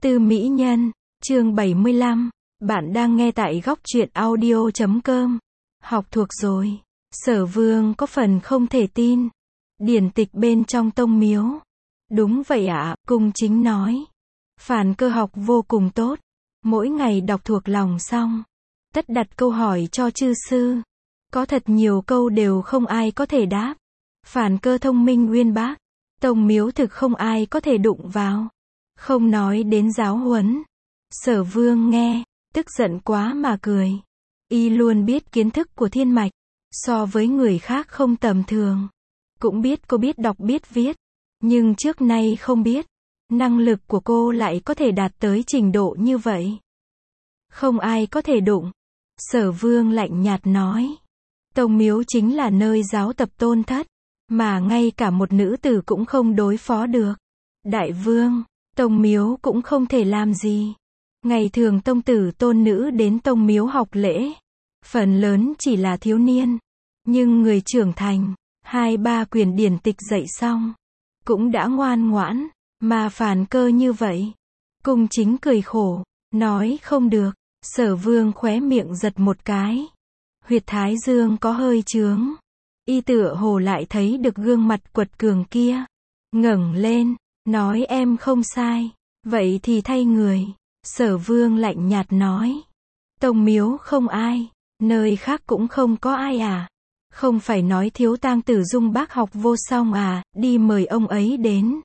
Tư mỹ nhân, chương 75. Bạn đang nghe tại góc truyện audio.com. Học thuộc rồi. Sở Vương có phần không thể tin. Điển tịch bên trong tông miếu. Đúng vậy ạ, Cung Chính nói. Phản Cơ học vô cùng tốt. Mỗi ngày đọc thuộc lòng xong, tất đặt câu hỏi cho chư sư. Có thật nhiều câu đều không ai có thể đáp. Phản Cơ thông minh uyên bác. Tông miếu thực không ai có thể đụng vào. Không nói đến giáo huấn. Sở Vương nghe, tức giận quá mà cười. Y luôn biết kiến thức của Thiên Mạch, so với người khác không tầm thường. Cũng biết cô biết đọc biết viết, nhưng trước nay không biết, năng lực của cô lại có thể đạt tới trình độ như vậy. Không ai có thể đụng. Sở Vương lạnh nhạt nói. Tông miếu chính là nơi giáo tập tôn thất, mà ngay cả một nữ tử cũng không đối phó được. Đại vương, tông miếu cũng không thể làm gì. Ngày thường tông tử tôn nữ đến tông miếu học lễ, phần lớn chỉ là thiếu niên. Nhưng người trưởng thành, 2-3 quyển điển tịch dạy xong, cũng đã ngoan ngoãn, mà Phản Cơ như vậy. Cung Chính cười khổ, nói không được. Sở Vương khóe miệng giật một cái. Huyệt thái dương có hơi chướng. Y tựa hồ lại thấy được gương mặt quật cường kia. Ngẩng lên, nói em không sai. Vậy thì thay người. Sở Vương lạnh nhạt nói. Tông miếu không ai, nơi khác cũng không có ai à. Không phải nói thiếu tang tử Dung bác học vô song à, đi mời ông ấy đến.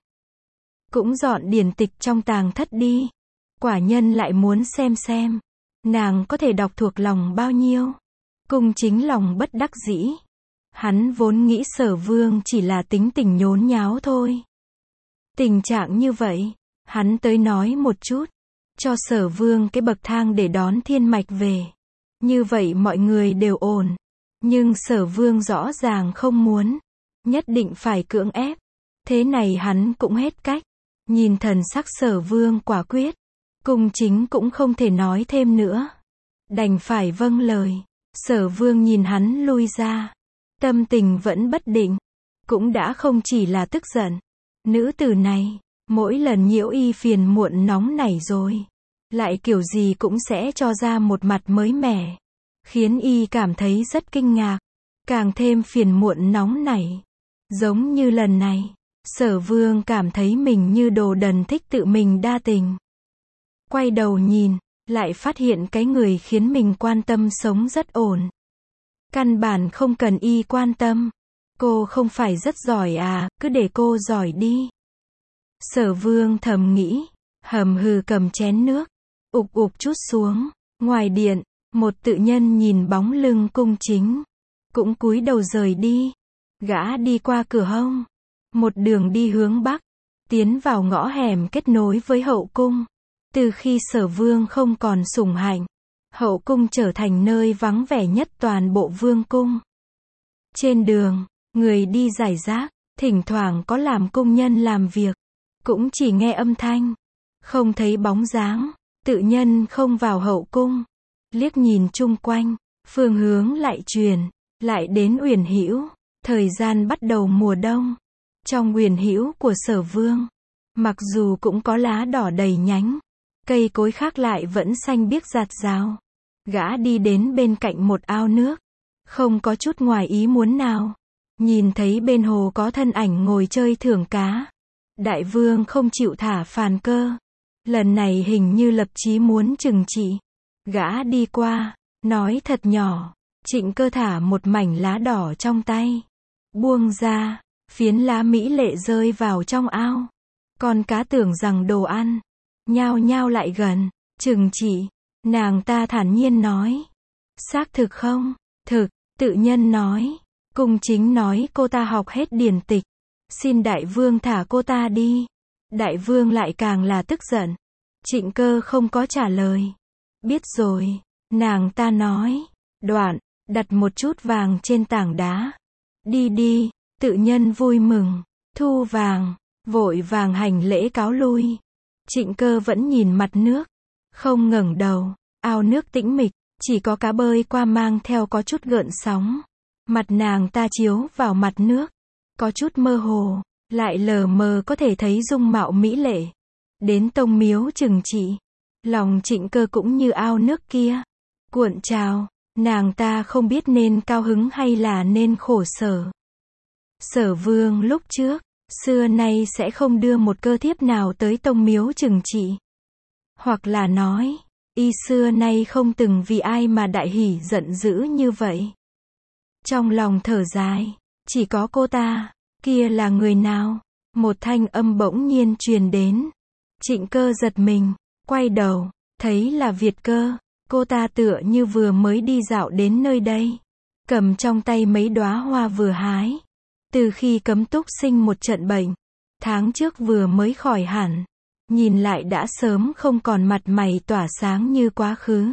Cũng dọn điển tịch trong tàng thất đi. Quả nhân lại muốn xem. Nàng có thể đọc thuộc lòng bao nhiêu. Cung Chính lòng bất đắc dĩ. Hắn vốn nghĩ Sở Vương chỉ là tính tình nhốn nháo thôi. Tình trạng như vậy, hắn tới nói một chút, cho Sở Vương cái bậc thang để đón Thiên Mạch về. Như vậy mọi người đều ổn. Nhưng Sở Vương rõ ràng không muốn, nhất định phải cưỡng ép. Thế này hắn cũng hết cách. Nhìn thần sắc Sở Vương quả quyết, Cung Chính cũng không thể nói thêm nữa. Đành phải vâng lời. Sở Vương nhìn hắn lui ra. Tâm tình vẫn bất định. Cũng đã không chỉ là tức giận. Nữ tử này, mỗi lần nhiễu y phiền muộn nóng nảy rồi. Lại kiểu gì cũng sẽ cho ra một mặt mới mẻ. Khiến y cảm thấy rất kinh ngạc. Càng thêm phiền muộn nóng nảy. Giống như lần này, Sở Vương cảm thấy mình như đồ đần thích tự mình đa tình. Quay đầu nhìn, lại phát hiện cái người khiến mình quan tâm sống rất ổn. Căn bản không cần y quan tâm. Cô không phải rất giỏi à, cứ để cô giỏi đi. Sở Vương thầm nghĩ, hầm hừ cầm chén nước, ục chút xuống. Ngoài điện, một tự nhân nhìn bóng lưng Cung Chính, cũng cúi đầu rời đi. Gã đi qua cửa hông, một đường đi hướng bắc, tiến vào ngõ hẻm kết nối với hậu cung. Từ khi Sở Vương không còn sủng hạnh, hậu cung trở thành nơi vắng vẻ nhất toàn bộ vương cung. Trên đường, người đi rải rác, thỉnh thoảng có làm cung nhân làm việc, cũng chỉ nghe âm thanh, không thấy bóng dáng. Tự nhân không vào hậu cung, liếc nhìn chung quanh, phương hướng lại truyền, lại đến Uyển Hữu. Thời gian bắt đầu mùa đông. Trong Uyển Hữu của Sở Vương, mặc dù cũng có lá đỏ đầy nhánh, cây cối khác lại vẫn xanh biếc rạt rào. Gã đi đến bên cạnh một ao nước, không có chút ngoài ý muốn nào. Nhìn thấy bên hồ có thân ảnh ngồi chơi thưởng cá. Đại vương không chịu thả Phàn Cơ. Lần này hình như lập chí muốn trừng trị. Gã đi qua, nói thật nhỏ. Trịnh Cơ thả một mảnh lá đỏ trong tay. Buông ra, phiến lá mỹ lệ rơi vào trong ao. Con cá tưởng rằng đồ ăn, nhao nhao lại gần, trừng trị. Nàng ta thản nhiên nói. Xác thực không? Thực, tự nhân nói. Cung Chính nói cô ta học hết điển tịch. Xin đại vương thả cô ta đi. Đại vương lại càng là tức giận. Trịnh Cơ không có trả lời. Biết rồi, nàng ta nói. Đoạn, đặt một chút vàng trên tảng đá. Đi, tự nhân vui mừng. Thu vàng, vội vàng hành lễ cáo lui. Trịnh Cơ vẫn nhìn mặt nước, không ngẩng đầu. Ao nước tĩnh mịch, chỉ có cá bơi qua mang theo có chút gợn sóng. Mặt nàng ta chiếu vào mặt nước, có chút mơ hồ, lại lờ mờ có thể thấy dung mạo mỹ lệ. đến tông miếu trừng trị. Lòng Trịnh Cơ cũng như ao nước kia, cuộn trào, nàng ta không biết nên cao hứng hay là nên khổ sở. Sở Vương lúc trước, xưa nay sẽ không đưa một cơ thiếp nào tới tông miếu trừng trị. Hoặc là nói, y xưa nay không từng vì ai mà đại hỉ giận dữ như vậy. Trong lòng thở dài, chỉ có cô ta, kia là người nào? Một thanh âm bỗng nhiên truyền đến. Trịnh Cơ giật mình, quay đầu, thấy là Việt Cơ. Cô ta tựa như vừa mới đi dạo đến nơi đây, cầm trong tay mấy đóa hoa vừa hái. Từ khi Cấm Túc sinh một trận bệnh, tháng trước vừa mới khỏi hẳn, nhìn lại đã sớm không còn mặt mày tỏa sáng như quá khứ.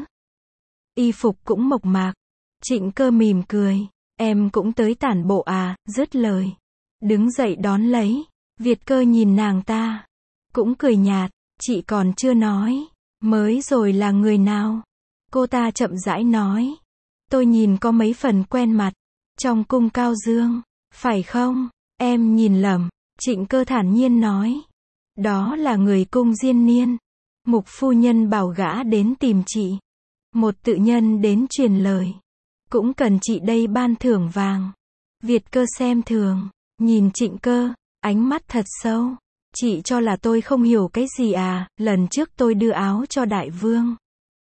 Y phục cũng mộc mạc. Trịnh Cơ mỉm cười, em cũng tới tản bộ à, dứt lời. Đứng dậy đón lấy, Việt Cơ nhìn nàng ta, cũng cười nhạt, chị còn chưa nói, mới rồi là người nào? Cô ta chậm rãi nói, tôi nhìn có mấy phần quen mặt, trong cung Cao Dương, phải không? Em nhìn lầm, Trịnh Cơ thản nhiên nói, đó là người cung Diên Niên. Mục phu nhân bảo gã đến tìm chị. Một tự nhân đến truyền lời, cũng cần chị đây ban thưởng vàng. Việt Cơ xem thường, nhìn Trịnh Cơ, ánh mắt thật sâu. Chị cho là tôi không hiểu cái gì à? Lần trước tôi đưa áo cho đại vương,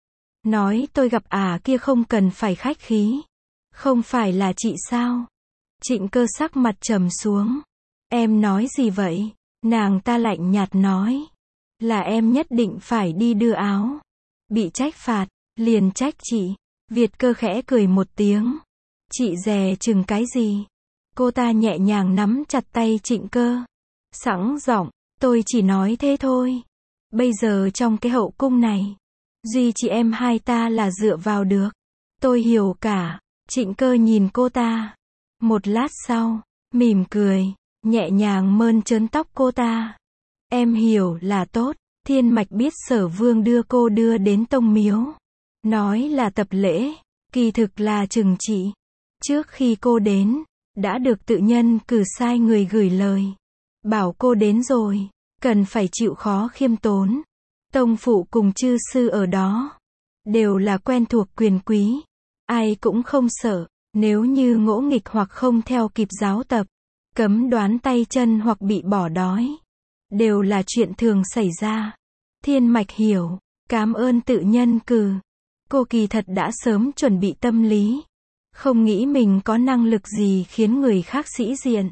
nói tôi gặp kia không cần phải khách khí. Không phải là chị sao? Trịnh Cơ sắc mặt trầm xuống. Em nói gì vậy? Nàng ta lạnh nhạt nói, là em nhất định phải đi đưa áo. Bị trách phạt, liền trách chị. Việt Cơ khẽ cười một tiếng. Chị dè chừng cái gì? Cô ta nhẹ nhàng nắm chặt tay Trịnh Cơ, sẵn giọng, tôi chỉ nói thế thôi. Bây giờ trong cái hậu cung này, duy chị em hai ta là dựa vào được. Tôi hiểu cả. Trịnh Cơ nhìn cô ta, một lát sau, mỉm cười, nhẹ nhàng mơn trớn tóc cô ta. Em hiểu là tốt. Thiên Mạch biết Sở Vương đưa cô đưa đến tông miếu, nói là tập lễ, kỳ thực là trừng trị. Trước khi cô đến, đã được tự nhân cử sai người gửi lời, bảo cô đến rồi, cần phải chịu khó khiêm tốn. Tông phụ cùng chư sư ở đó, đều là quen thuộc quyền quý, ai cũng không sợ. Nếu như ngỗ nghịch hoặc không theo kịp giáo tập, cấm đoán tay chân hoặc bị bỏ đói, đều là chuyện thường xảy ra. Thiên Mạch hiểu, cảm ơn tự nhân cử. Cô kỳ thật đã sớm chuẩn bị tâm lý, không nghĩ mình có năng lực gì khiến người khác sĩ diện.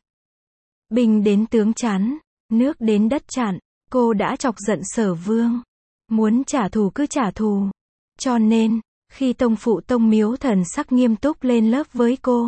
Binh đến tướng chắn, nước đến đất chặn, cô đã chọc giận Sở Vương, muốn trả thù cứ trả thù. Cho nên, khi tông phụ tông miếu thần sắc nghiêm túc lên lớp với cô,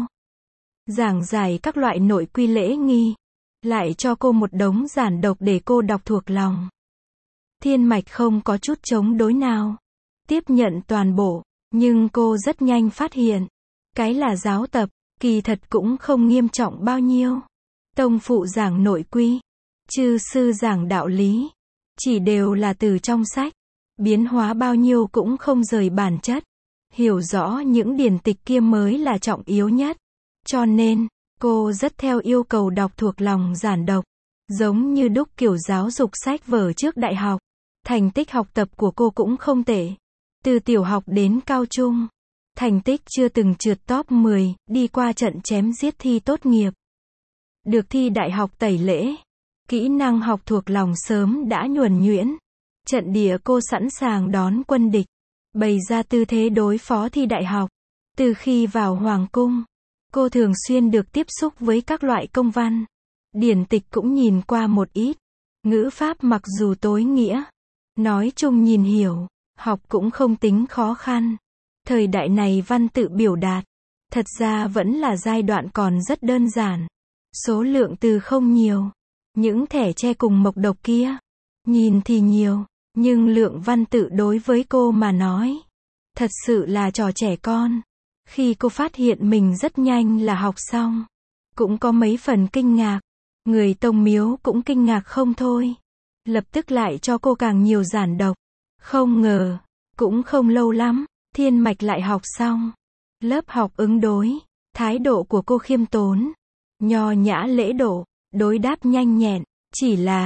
giảng giải các loại nội quy lễ nghi, lại cho cô một đống giản độc để cô đọc thuộc lòng. Thiên Mạch không có chút chống đối nào, tiếp nhận toàn bộ, nhưng cô rất nhanh phát hiện, cái là giáo tập, kỳ thật cũng không nghiêm trọng bao nhiêu. Tông phụ giảng nội quy, chư sư giảng đạo lý, chỉ đều là từ trong sách, biến hóa bao nhiêu cũng không rời bản chất. Hiểu rõ những điển tịch kia mới là trọng yếu nhất. Cho nên, cô rất theo yêu cầu đọc thuộc lòng giản độc, giống như đúc kiểu giáo dục sách vở trước đại học. Thành tích học tập của cô cũng không tệ. Từ tiểu học đến cao trung, thành tích chưa từng trượt top 10, đi qua trận chém giết thi tốt nghiệp. Được thi đại học tẩy lễ. Kỹ năng học thuộc lòng sớm đã nhuần nhuyễn. Trận địa cô sẵn sàng đón quân địch, bày ra tư thế đối phó thi đại học. Từ khi vào Hoàng cung, cô thường xuyên được tiếp xúc với các loại công văn. Điển tịch cũng nhìn qua một ít. Ngữ pháp mặc dù tối nghĩa, nói chung nhìn hiểu, học cũng không tính khó khăn. Thời đại này văn tự biểu đạt, thật ra vẫn là giai đoạn còn rất đơn giản. Số lượng từ không nhiều. Những thẻ tre cùng mộc độc kia, nhìn thì nhiều, nhưng lượng văn tự đối với cô mà nói, thật sự là trò trẻ con. Khi cô phát hiện mình rất nhanh là học xong, cũng có mấy phần kinh ngạc. Người tông miếu cũng kinh ngạc không thôi. Lập tức lại cho cô càng nhiều giản độc. Không ngờ, cũng không lâu lắm, Thiên Mạch lại học xong. Lớp học ứng đối, thái độ của cô khiêm tốn, nho nhã lễ độ, đối đáp nhanh nhẹn. Chỉ là,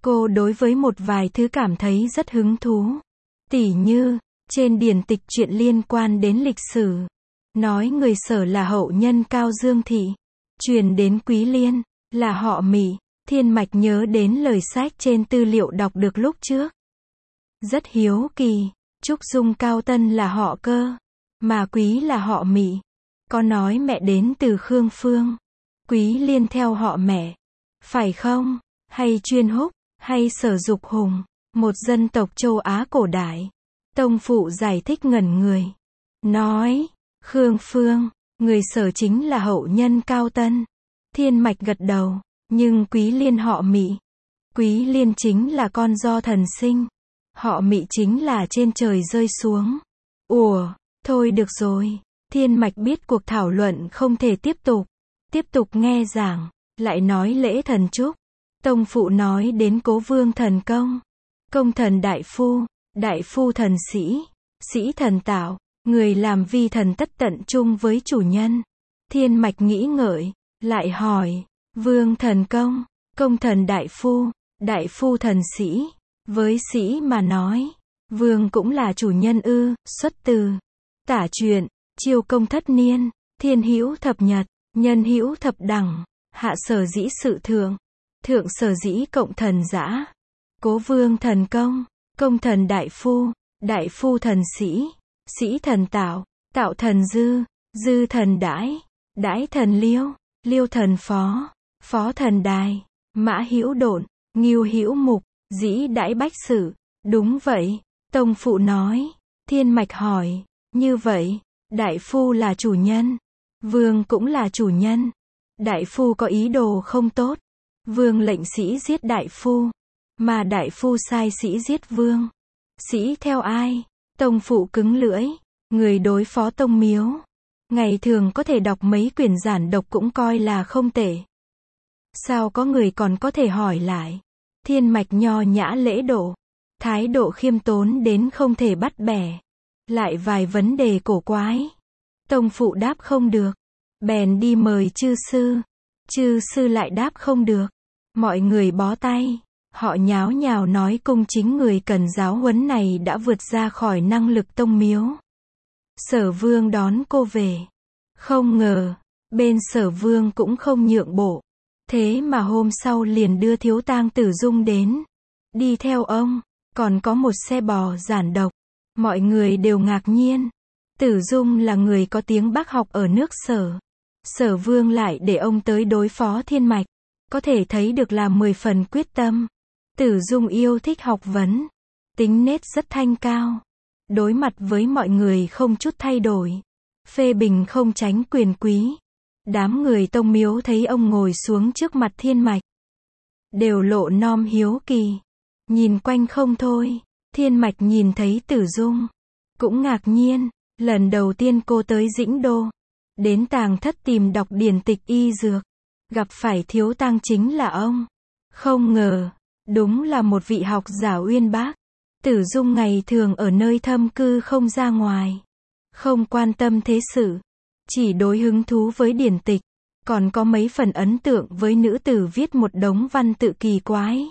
Cô đối với một vài thứ cảm thấy rất hứng thú. Tỉ như, trên điển tịch chuyện liên quan đến lịch sử, nói người Sở là hậu nhân Cao Dương Thị, truyền đến Quý Liên, là họ Mỹ. Thiên Mạch nhớ đến lời sách trên tư liệu đọc được lúc trước. Rất hiếu kỳ, Trúc Dung Cao Tân là họ Cơ, mà Quý là họ Mỹ. Có nói mẹ đến từ Khương Phương. Quý Liên theo họ mẹ. Phải không? Hay Chuyên Húc, hay Sở Dục Hùng, một dân tộc châu Á cổ đại. Tông phụ giải thích ngẩn người. Nói, Khương Phương, người Sở chính là hậu nhân Cao Tân. Thiên Mạch gật đầu, nhưng Quý Liên họ Mỹ. Quý Liên chính là con do thần sinh. Họ Mỹ chính là trên trời rơi xuống. Ủa, thôi được rồi. Thiên Mạch biết cuộc thảo luận không thể tiếp tục. Tiếp tục nghe giảng, lại nói lễ thần chúc. Tông phụ nói đến Cố Vương thần công. Công thần đại phu thần sĩ, sĩ thần tạo, người làm vi thần tất tận chung với chủ nhân. Thiên Mạch nghĩ ngợi, lại hỏi, Vương thần công thần đại phu thần sĩ. Với sĩ mà nói, Vương cũng là chủ nhân ư? Xuất từ Tả Truyện, Chiêu Công Thất Niên, Thiên hữu thập nhật, nhân hữu thập đẳng, hạ sở dĩ sự thượng, thượng sở dĩ cộng thần giã. Cố Vương thần công thần đại phu thần sĩ, sĩ thần tạo, tạo thần dư thần đãi thần liêu thần phó thần đài, mã hữu độn, ngưu hữu mục, dĩ đãi bách sự. Đúng vậy, tông phụ nói. Thiên Mạch hỏi, như vậy, đại phu là chủ nhân, Vương cũng là chủ nhân. Đại phu có ý đồ không tốt, Vương lệnh sĩ giết đại phu, mà đại phu sai sĩ giết Vương. Sĩ theo ai? Tông phụ cứng lưỡi, người đối phó tông miếu. Ngày thường có thể đọc mấy quyển giản độc cũng coi là không tệ. Sao có người còn có thể hỏi lại? Thiên Mạch nho nhã lễ độ, thái độ khiêm tốn đến không thể bắt bẻ. Lại vài vấn đề cổ quái. Tông phụ đáp không được, bèn đi mời chư sư lại đáp không được. Mọi người bó tay, họ nháo nhào nói cung chính người cần giáo huấn này đã vượt ra khỏi năng lực tông miếu. Sở Vương đón cô về. Không ngờ, bên Sở Vương cũng không nhượng bộ. Thế mà hôm sau liền đưa thiếu tang Tử Dung đến. Đi theo ông, còn có một xe bò giản độc. Mọi người đều ngạc nhiên. Tử Dung là người có tiếng bác học ở nước Sở. Sở Vương lại để ông tới đối phó Thiên Mạch. Có thể thấy được là 10 phần quyết tâm. Tử Dung yêu thích học vấn. Tính nết rất thanh cao. Đối mặt với mọi người không chút thay đổi. Phê bình không tránh quyền quý. Đám người tông miếu thấy ông ngồi xuống trước mặt Thiên Mạch. Đều lộ nom hiếu kỳ. Nhìn quanh không thôi. Thiên Mạch nhìn thấy Tử Dung. Cũng ngạc nhiên. Lần đầu tiên cô tới Dĩnh Đô. Đến tàng thất tìm đọc điển tịch y dược. Gặp phải thiếu tang chính là ông. Không ngờ. Đúng là một vị học giả uyên bác. Tử Dung ngày thường ở nơi thâm cư không ra ngoài. Không quan tâm thế sự. Chỉ đối hứng thú với điển tịch. Còn có mấy phần ấn tượng với nữ tử viết một đống văn tự kỳ quái.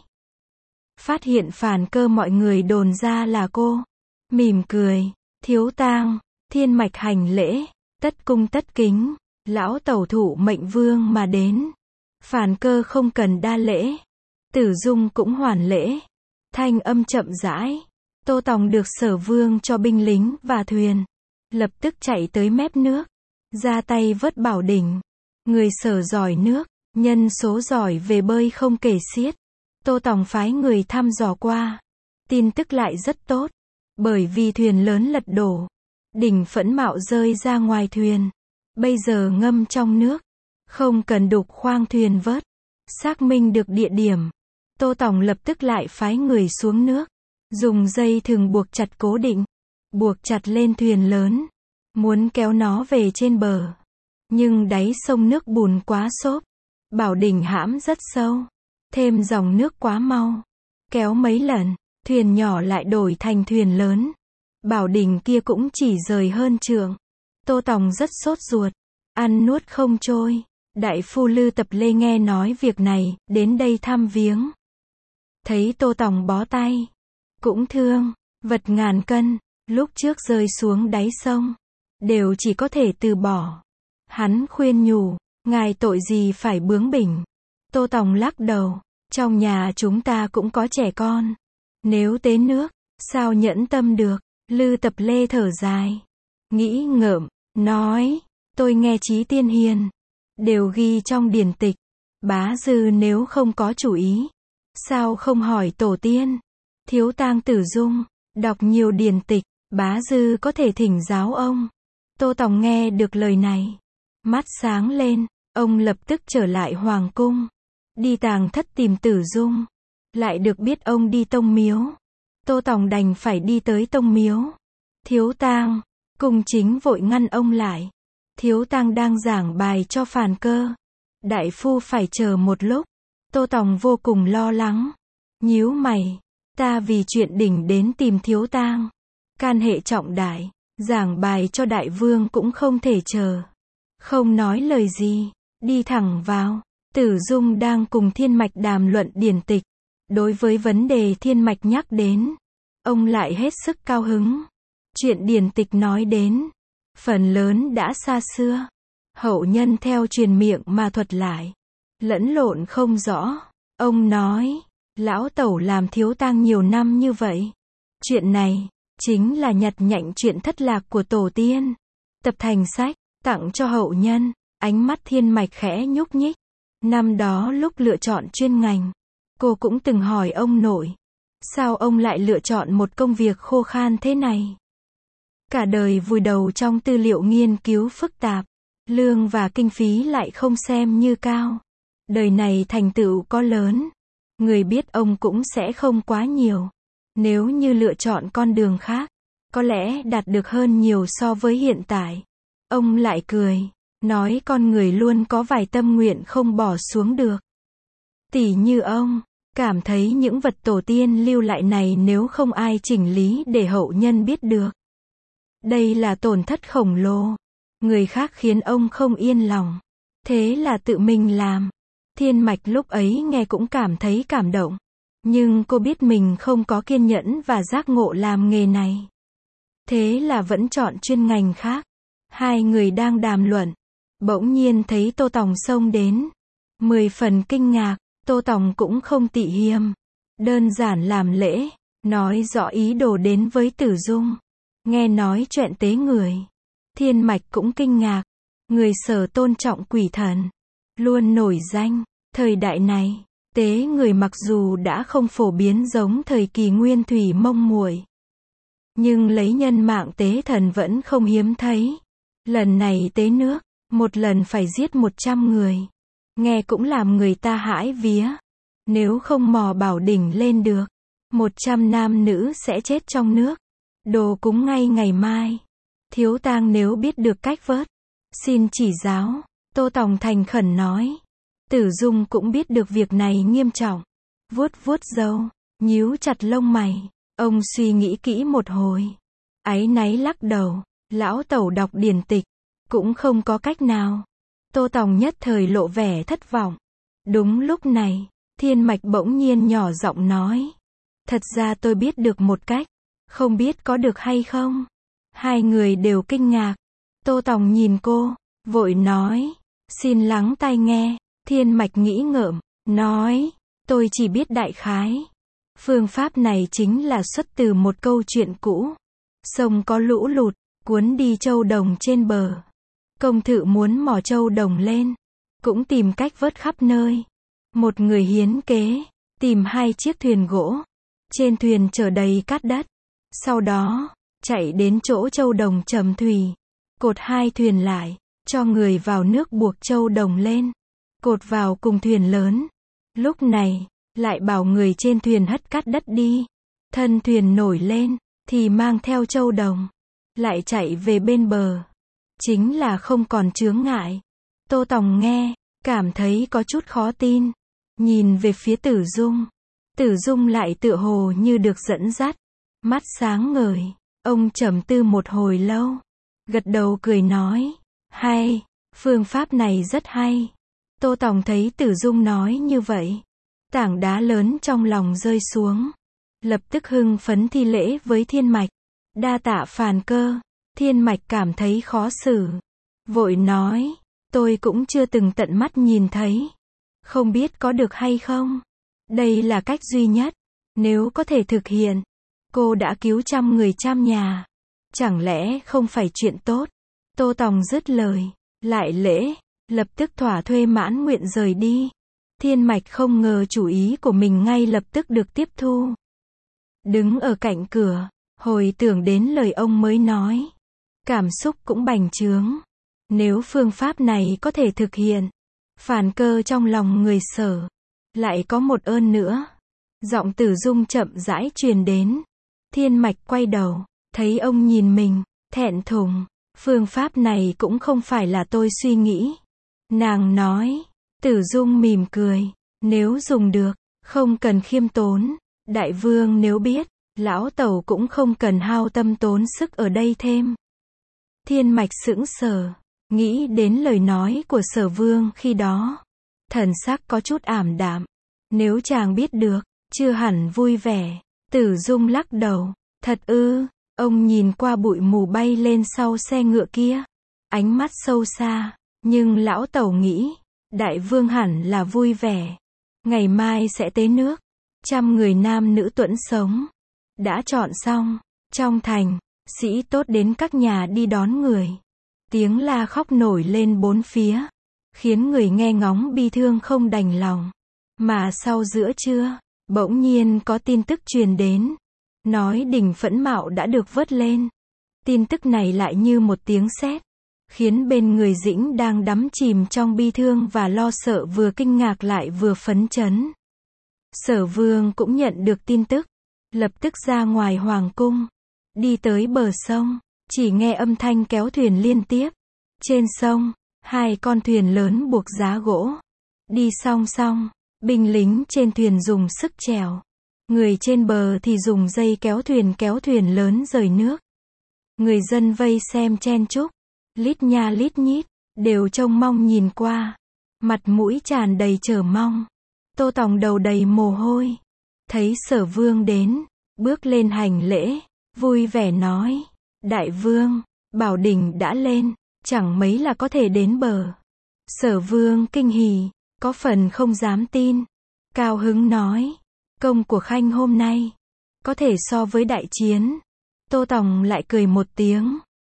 Phát hiện Phản Cơ mọi người đồn ra là cô. Mỉm cười. Thiếu tang. Thiên Mạch hành lễ. Tất cung tất kính. Lão tẩu thụ mệnh Vương mà đến. Phản Cơ không cần đa lễ. Tử Dung cũng hoàn lễ. Thanh âm chậm rãi. Tô Tòng được Sở Vương cho binh lính và thuyền. Lập tức chạy tới mép nước. Ra tay vớt Bảo Đỉnh. Người Sở giỏi nước. Nhân số giỏi về bơi không kể xiết. Tô Tòng phái người thăm dò qua. Tin tức lại rất tốt. Bởi vì thuyền lớn lật đổ. Đỉnh Phẫn Mạo rơi ra ngoài thuyền. Bây giờ ngâm trong nước. Không cần đục khoang thuyền vớt. Xác minh được địa điểm. Tô Tòng lập tức lại phái người xuống nước. Dùng dây thừng buộc chặt cố định. Buộc chặt lên thuyền lớn. Muốn kéo nó về trên bờ. Nhưng đáy sông nước bùn quá xốp. Bảo Đỉnh hãm rất sâu. Thêm dòng nước quá mau. Kéo mấy lần, thuyền nhỏ lại đổi thành thuyền lớn. Bảo Đỉnh kia cũng chỉ rời hơn trượng. Tô Tòng rất sốt ruột. Ăn nuốt không trôi. Đại phu Lư Tập Lê nghe nói việc này, đến đây thăm viếng. thấy Tô Tòng bó tay. Cũng thương, vật ngàn cân, lúc trước rơi xuống đáy sông, đều chỉ có thể từ bỏ. Hắn khuyên nhủ, ngài tội gì phải bướng bỉnh. Tô Tòng lắc đầu, trong nhà chúng ta cũng có trẻ con. Nếu tế nước, sao nhẫn tâm được. Lư Tập Lê thở dài, nghĩ ngợm, nói, tôi nghe Chí Tiên Hiền, đều ghi trong điển tịch. Bá Dư nếu không có chủ ý, sao không hỏi tổ tiên. Thiếu tang Tử Dung, đọc nhiều điển tịch, Bá Dư có thể thỉnh giáo ông. Tô Tòng nghe được lời này, mắt sáng lên, ông lập tức trở lại hoàng cung, đi tàng thất tìm Tử Dung. Lại được biết ông đi tông miếu. Tô Tòng đành phải đi tới tông miếu. Thiếu tang, cung chính vội ngăn ông lại. Thiếu tang đang giảng bài cho Phàn Cơ. Đại phu phải chờ một lúc. Tô Tòng vô cùng lo lắng. Nhíu mày, ta vì chuyện đỉnh đến tìm thiếu tang. Can hệ trọng đại, giảng bài cho đại vương cũng không thể chờ. Không nói lời gì, đi thẳng vào. Tử Dung đang cùng Thiên Mạch đàm luận điển tịch. Đối với vấn đề Thiên Mạch nhắc đến, ông lại hết sức cao hứng. Chuyện điển tịch nói đến, phần lớn đã xa xưa. Hậu nhân theo truyền miệng mà thuật lại, lẫn lộn không rõ. Ông nói, lão tẩu làm thiếu tang nhiều năm như vậy. Chuyện này, chính là nhặt nhạnh chuyện thất lạc của tổ tiên. Tập thành sách, tặng cho hậu nhân. Ánh mắt Thiên Mạch khẽ nhúc nhích. Năm đó lúc lựa chọn chuyên ngành, cô cũng từng hỏi ông nội, sao ông lại lựa chọn một công việc khô khan thế này? Cả đời vùi đầu trong tư liệu nghiên cứu phức tạp, lương và kinh phí lại không xem như cao. Đời này thành tựu có lớn, người biết ông cũng sẽ không quá nhiều. Nếu như lựa chọn con đường khác, có lẽ đạt được hơn nhiều so với hiện tại. Ông lại cười, nói con người luôn có vài tâm nguyện không bỏ xuống được. Tỉ như ông, cảm thấy những vật tổ tiên lưu lại này nếu không ai chỉnh lý để hậu nhân biết được, đây là tổn thất khổng lồ. Người khác khiến ông không yên lòng, thế là tự mình làm. Thiên Mạch lúc ấy nghe cũng cảm thấy cảm động, nhưng cô biết mình không có kiên nhẫn và giác ngộ làm nghề này, thế là vẫn chọn chuyên ngành khác. Hai người đang đàm luận, bỗng nhiên thấy Tô Tòng xông đến, 10 phần kinh ngạc. Tô Tòng cũng không tị hiềm, đơn giản làm lễ, nói rõ ý đồ đến với Tử Dung. Nghe nói chuyện tế người, Thiên Mạch cũng kinh ngạc. Người Sở tôn trọng quỷ thần, luôn nổi danh. Thời đại này, tế người mặc dù đã không phổ biến giống thời kỳ Nguyên Thủy Mông Muội, nhưng lấy nhân mạng tế thần vẫn không hiếm thấy. Lần này tế nước, một lần phải giết 100 người. Nghe cũng làm người ta hãi vía. Nếu không mò bảo đỉnh lên được, 100 nam nữ sẽ chết trong nước. Đồ cúng ngay ngày mai. Thiếu tang nếu biết được cách vớt, xin chỉ giáo. Tô Tòng thành khẩn nói. Tử Dung cũng biết được việc này nghiêm trọng. Vuốt vuốt râu, nhíu chặt lông mày. Ông suy nghĩ kỹ một hồi, áy náy lắc đầu. Lão tẩu đọc điển tịch, cũng không có cách nào. Tô Tòng nhất thời lộ vẻ thất vọng. Đúng lúc này, Thiên Mạch bỗng nhiên nhỏ giọng nói. Thật ra tôi biết được một cách, không biết có được hay không? Hai người đều kinh ngạc. Tô Tòng nhìn cô, vội nói. Xin lắng tai nghe. Thiên Mạch nghĩ ngợm, nói. Tôi chỉ biết đại khái. Phương pháp này chính là xuất từ một câu chuyện cũ. Sông có lũ lụt, cuốn đi châu đồng trên bờ. Công thự muốn mò châu đồng lên, cũng tìm cách vớt khắp nơi. Một người hiến kế, tìm 2 chiếc thuyền gỗ. Trên thuyền chở đầy cát đất. Sau đó, chạy đến chỗ châu đồng trầm thủy. Cột 2 thuyền lại, cho người vào nước buộc châu đồng lên. Cột vào cùng thuyền lớn. Lúc này, lại bảo người trên thuyền hất cát đất đi. Thân thuyền nổi lên, thì mang theo châu đồng. Lại chạy về bên bờ. Chính là không còn chướng ngại. Tô Tòng nghe, cảm thấy có chút khó tin. Nhìn về phía Tử Dung. Tử Dung lại tựa hồ như được dẫn dắt. Mắt sáng ngời. Ông trầm tư một hồi lâu. Gật đầu cười nói. Hay, phương pháp này rất hay. Tô Tòng thấy Tử Dung nói như vậy, Tảng đá lớn trong lòng rơi xuống. Lập tức hưng phấn thi lễ với Thiên Mạch. Đa tạ Phàn Cơ. Thiên Mạch cảm thấy khó xử. Vội nói, tôi cũng chưa từng tận mắt nhìn thấy. Không biết có được hay không? Đây là cách duy nhất. Nếu có thể thực hiện, cô đã cứu trăm người trăm nhà. Chẳng lẽ không phải chuyện tốt? Tô Tòng dứt lời, lại lễ, lập tức thỏa thuê mãn nguyện rời đi. Thiên Mạch không ngờ chủ ý của mình ngay lập tức được tiếp thu. Đứng ở cạnh cửa, hồi tưởng đến lời ông mới nói. Cảm xúc cũng bành trướng. Nếu phương pháp này có thể thực hiện, Phàn Cơ trong lòng người Sở. Lại có một ơn nữa. Giọng Tử Dung chậm rãi truyền đến. Thiên Mạch quay đầu, thấy ông nhìn mình, thẹn thùng. Phương pháp này cũng không phải là tôi suy nghĩ. Nàng nói. Tử Dung mỉm cười. Nếu dùng được, không cần khiêm tốn. Đại vương nếu biết, lão tẩu cũng không cần hao tâm tốn sức ở đây thêm. Thiên Mạch sững sờ, nghĩ đến lời nói của Sở Vương khi đó. Thần sắc có chút ảm đạm. Nếu chàng biết được, chưa hẳn vui vẻ. Tử Dung lắc đầu. Thật ư? Ông nhìn qua bụi mù bay lên sau xe ngựa kia. Ánh mắt sâu xa. Nhưng lão tẩu nghĩ, đại vương hẳn là vui vẻ. Ngày mai sẽ tế nước. Trăm người nam nữ tuẫn sống. Đã chọn xong. Trong thành, sĩ tốt đến các nhà đi đón người. Tiếng la khóc nổi lên bốn phía. Khiến người nghe ngóng bi thương không đành lòng. Mà sau giữa trưa, bỗng nhiên có tin tức truyền đến. Nói đỉnh Phẫn Mạo đã được vớt lên. Tin tức này lại như một tiếng sét, khiến bên người Dĩnh đang đắm chìm trong bi thương và lo sợ vừa kinh ngạc lại vừa phấn chấn. Sở Vương cũng nhận được tin tức, lập tức ra ngoài hoàng cung, đi tới bờ sông, chỉ nghe âm thanh kéo thuyền liên tiếp. Trên sông, hai con thuyền lớn buộc giá gỗ, đi song song, binh lính trên thuyền dùng sức chèo. Người trên bờ thì dùng dây kéo thuyền lớn rời nước. Người dân vây xem chen chúc, lít nha lít nhít, đều trông mong nhìn qua. Mặt mũi tràn đầy chờ mong. Tô Tòng đầu đầy mồ hôi. Thấy Sở Vương đến, bước lên hành lễ, vui vẻ nói. Đại vương, bảo đỉnh đã lên, chẳng mấy là có thể đến bờ. Sở Vương kinh hỉ, có phần không dám tin. Cao hứng nói. Công của Khanh hôm nay, có thể so với đại chiến. Tô Tòng lại cười một tiếng.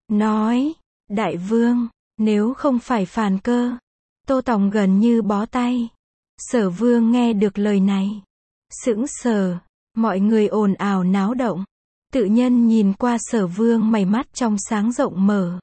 Nói, đại vương, nếu không phải Phàn Cơ. Tô Tòng gần như bó tay. Sở Vương nghe được lời này. Sững sờ, mọi người ồn ào náo động. Tự nhân nhìn qua Sở Vương mày mắt trong sáng rộng mở.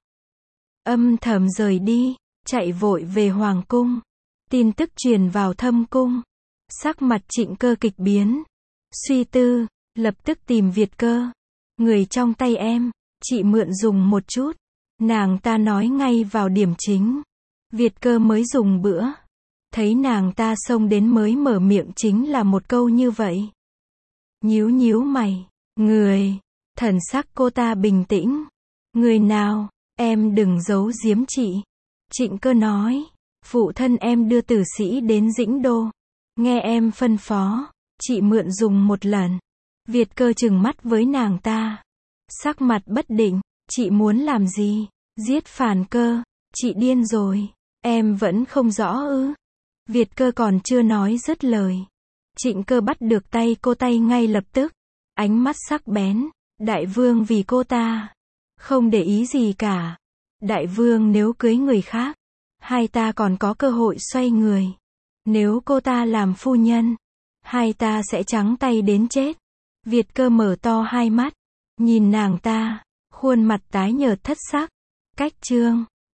Âm thầm rời đi, chạy vội về Hoàng cung. Tin tức truyền vào Thâm cung. Sắc mặt Trịnh Cơ kịch biến. Suy tư, lập tức tìm Việt Cơ. Người trong tay em, chị mượn dùng một chút. Nàng ta nói ngay vào điểm chính. Việt Cơ mới dùng bữa. Thấy nàng ta xông đến mới mở miệng chính là một câu như vậy. Nhíu nhíu mày. Người. Thần sắc cô ta bình tĩnh. Người nào, em đừng giấu giếm chị. Trịnh Cơ nói. Phụ thân em đưa tử sĩ đến Dĩnh Đô. Nghe em phân phó, chị mượn dùng một lần. Việt Cơ trừng mắt với nàng ta. Sắc mặt bất định, chị muốn làm gì? Giết Phàn Cơ, chị điên rồi. Em vẫn không rõ ư? Việt Cơ còn chưa nói dứt lời. Trịnh Cơ bắt được tay cô tay ngay lập tức. Ánh mắt sắc bén. Đại vương vì cô ta. Không để ý gì cả. Đại vương nếu cưới người khác, hai ta còn có cơ hội xoay người. Nếu cô ta làm phu nhân, hai ta sẽ trắng tay đến chết. Việt Cơ mở to hai mắt, nhìn nàng ta, khuôn mặt tái nhợt thất sắc. Cách chương